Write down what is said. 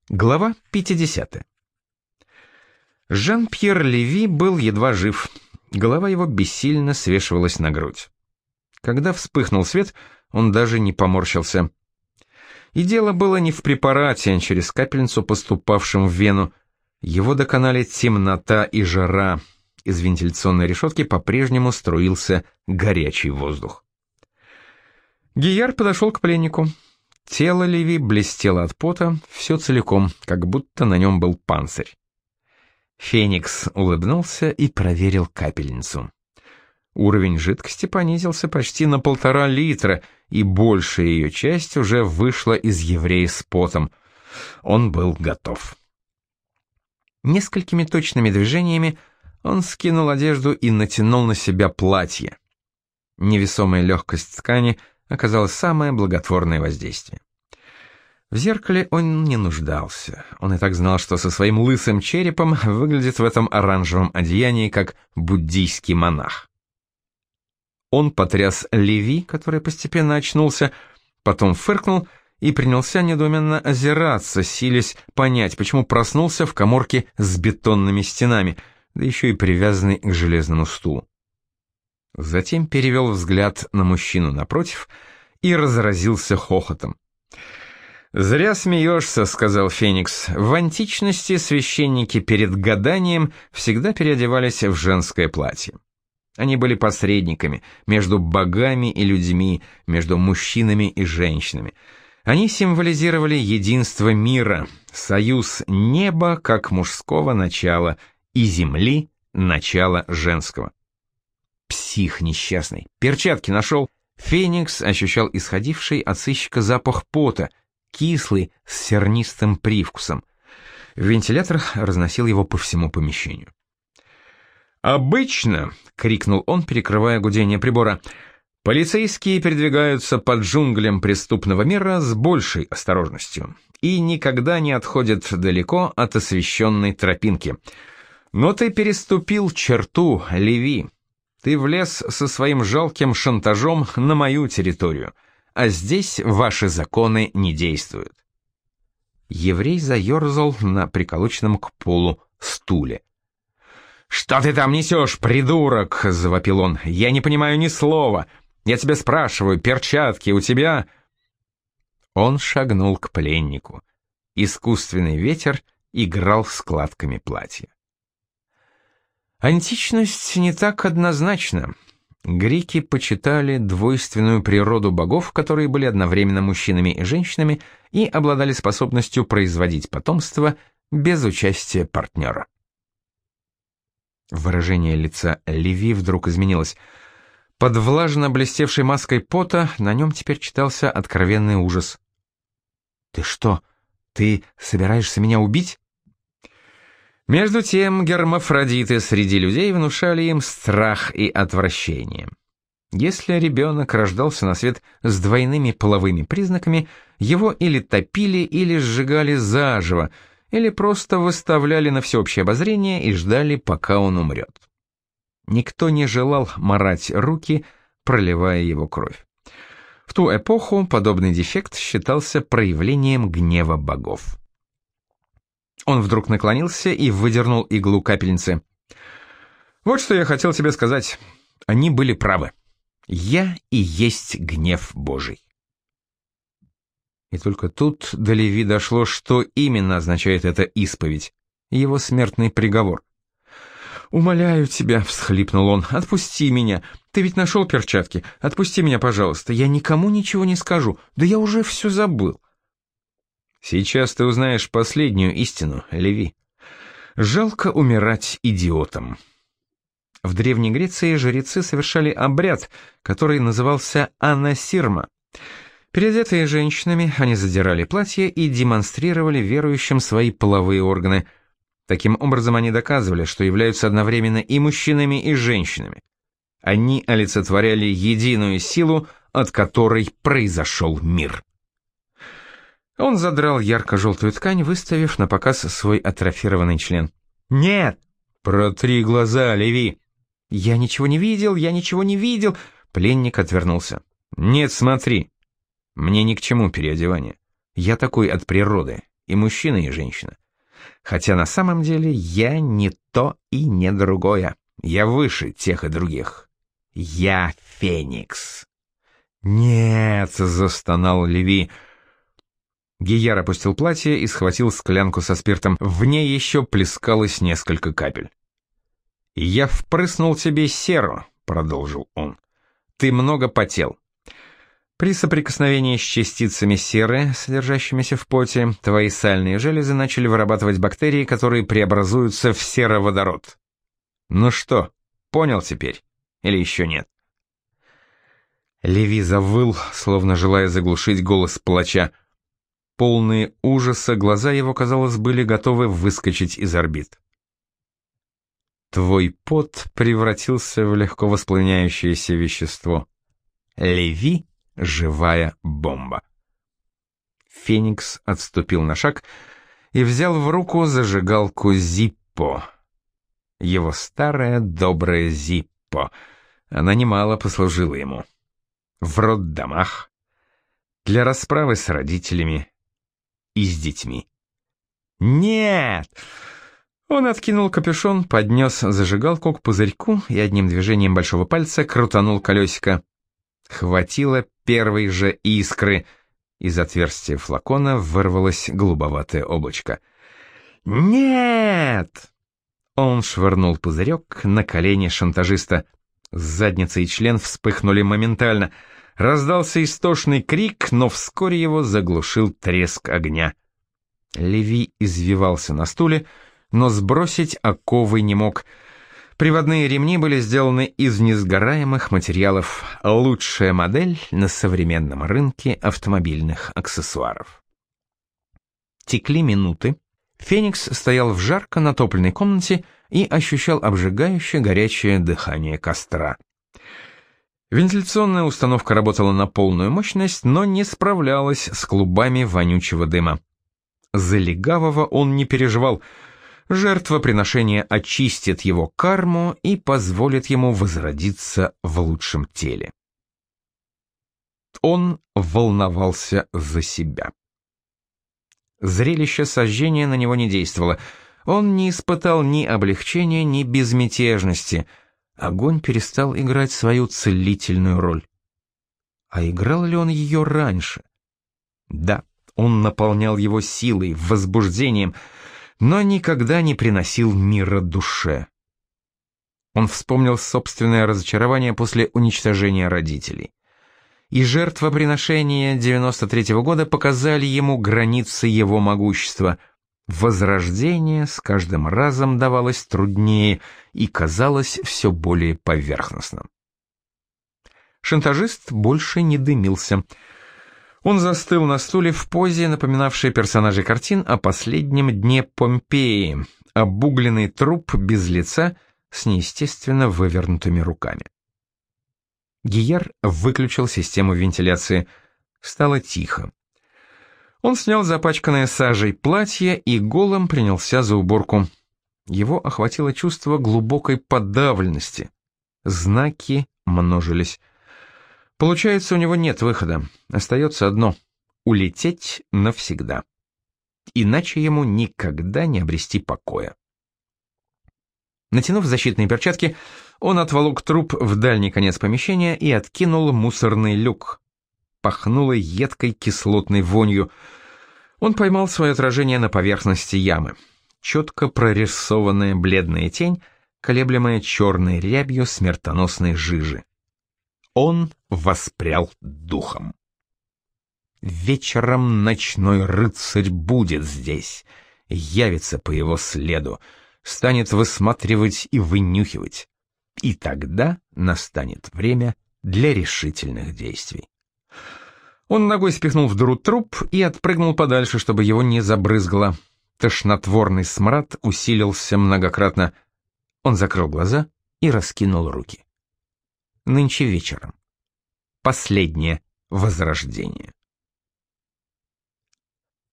Глава 50. Жан-Пьер Леви был едва жив. Голова его бессильно свешивалась на грудь. Когда вспыхнул свет, он даже не поморщился. И дело было не в препарате, через капельницу, поступавшем в вену. Его доконали темнота и жара. Из вентиляционной решетки по-прежнему струился горячий воздух. Гийяр подошел к пленнику. Тело Леви блестело от пота, все целиком, как будто на нем был панцирь. Феникс улыбнулся и проверил капельницу. Уровень жидкости понизился почти на 1,5 литра, и большая ее часть уже вышла из еврея с потом. Он был готов. Несколькими точными движениями он скинул одежду и натянул на себя платье. Невесомая легкость ткани оказала самое благотворное воздействие. В зеркале он не нуждался. Он и так знал, что со своим лысым черепом выглядит в этом оранжевом одеянии как буддийский монах. Он потряс Леви, который постепенно очнулся, потом фыркнул и принялся недоуменно озираться, силясь понять, почему проснулся в каморке с бетонными стенами, да еще и привязанный к железному стулу. Затем перевел взгляд на мужчину напротив и разразился хохотом. «Зря смеешься», — сказал Феникс. «В античности священники перед гаданием всегда переодевались в женское платье. Они были посредниками между богами и людьми, между мужчинами и женщинами. Они символизировали единство мира, союз неба как мужского начала и земли начала женского». Псих несчастный. Перчатки нашел. Феникс ощущал исходивший от сыщика запах пота, кислый, с сернистым привкусом. Вентилятор разносил его по всему помещению. «Обычно», — крикнул он, перекрывая гудение прибора, — «полицейские передвигаются по джунглям преступного мира с большей осторожностью и никогда не отходят далеко от освещенной тропинки. Но ты переступил черту, Леви. Ты влез со своим жалким шантажом на мою территорию, а здесь ваши законы не действуют». Еврей заерзал на приколоченном к полу стуле. «Что ты там несешь, придурок?» — завопил он. «Я не понимаю ни слова. Я тебя спрашиваю, перчатки у тебя?» Он шагнул к пленнику. Искусственный ветер играл складками платья. Античность не так однозначна. Греки почитали двойственную природу богов, которые были одновременно мужчинами и женщинами и обладали способностью производить потомство без участия партнера. Выражение лица Леви вдруг изменилось. Под влажно блестевшей маской пота на нем теперь читался откровенный ужас. «Ты что, ты собираешься меня убить?» Между тем гермафродиты среди людей внушали им страх и отвращение. Если ребенок рождался на свет с двойными половыми признаками, его или топили, или сжигали заживо, или просто выставляли на всеобщее обозрение и ждали, пока он умрет. Никто не желал марать руки, проливая его кровь. В ту эпоху подобный дефект считался проявлением гнева богов. Он вдруг наклонился и выдернул иглу капельницы. «Вот что я хотел тебе сказать. Они были правы. Я и есть гнев Божий». И только тут до Леви дошло, что именно означает эта исповедь, его смертный приговор. «Умоляю тебя», — всхлипнул он, — «отпусти меня. Ты ведь нашел перчатки. Отпусти меня, пожалуйста. Я никому ничего не скажу. Да я уже все забыл». «Сейчас ты узнаешь последнюю истину, Леви. Жалко умирать идиотом». В Древней Греции жрецы совершали обряд, который назывался анасирма. Переодетые женщинами, они задирали платье и демонстрировали верующим свои половые органы. Таким образом, они доказывали, что являются одновременно и мужчинами, и женщинами. Они олицетворяли единую силу, от которой произошел мир. Он задрал ярко-желтую ткань, выставив на показ свой атрофированный член. «Нет!» «Протри глаза, Леви!» «Я ничего не видел, я ничего не видел!» Пленник отвернулся. «Нет, смотри. Мне ни к чему переодевание. Я такой от природы. и мужчина, и женщина. Хотя на самом деле я не то и не другое. Я выше тех и других. Я Феникс. «Нет!» — застонал Леви. Гияр опустил платье и схватил склянку со спиртом. В ней еще плескалось несколько капель. «Я впрыснул тебе серу», — продолжил он. «Ты много потел. При соприкосновении с частицами серы, содержащимися в поте, твои сальные железы начали вырабатывать бактерии, которые преобразуются в сероводород. Ну что, понял теперь? Или еще нет?» Леви завыл, словно желая заглушить голос плача. Полные ужаса глаза его, казалось, были готовы выскочить из орбит. «Твой пот превратился в легко воспламеняющееся вещество. Леви — живая бомба». Феникс отступил на шаг и взял в руку зажигалку Зиппо. Его старая добрая Зиппо. Она немало послужила ему. В роддомах, для расправы с родителями и с детьми. «Нет!» Он откинул капюшон, поднес зажигалку к пузырьку и одним движением большого пальца крутанул колесико. Хватило первой же искры. Из отверстия флакона вырвалось голубоватое облачко. «Нет!» Он швырнул пузырек на колени шантажиста. Задница и член вспыхнули моментально. Раздался истошный крик, но вскоре его заглушил треск огня. Леви извивался на стуле, но сбросить оковы не мог. Приводные ремни были сделаны из несгораемых материалов. Лучшая модель на современном рынке автомобильных аксессуаров. Текли минуты. Феникс стоял в жарко натопленной комнате и ощущал обжигающее горячее дыхание костра. Вентиляционная установка работала на полную мощность, но не справлялась с клубами вонючего дыма. За легавого он не переживал. Жертвоприношение очистит его карму и позволит ему возродиться в лучшем теле. Он волновался за себя. Зрелище сожжения на него не действовало. Он не испытал ни облегчения, ни безмятежности. Огонь перестал играть свою целительную роль. А играл ли он ее раньше? Да, он наполнял его силой, возбуждением, но никогда не приносил мира душе. Он вспомнил собственное разочарование после уничтожения родителей. И жертвоприношения 93-го года показали ему границы его могущества. Возрождение с каждым разом давалось труднее и казалось все более поверхностным. Шантажист больше не дымился. Он застыл на стуле в позе, напоминавшей персонажей картин о последнем дне Помпеи, обугленный труп без лица с неестественно вывернутыми руками. Гияр выключил систему вентиляции. Стало тихо. Он снял запачканное сажей платье и голым принялся за уборку. Его охватило чувство глубокой подавленности. Знаки множились. Получается, у него нет выхода. Остается одно — улететь навсегда. Иначе ему никогда не обрести покоя. Натянув защитные перчатки, он отволок труп в дальний конец помещения и откинул мусорный люк. Пахнуло едкой кислотной вонью. Он поймал свое отражение на поверхности ямы. Четко прорисованная бледная тень, колеблемая черной рябью смертоносной жижи. Он воспрял духом. Вечером ночной рыцарь будет здесь, явится по его следу, станет высматривать и вынюхивать. И тогда настанет время для решительных действий. Он ногой спихнул в дыру труп и отпрыгнул подальше, чтобы его не забрызгало. Тошнотворный смрад усилился многократно. Он закрыл глаза и раскинул руки. Нынче вечером. Последнее возрождение.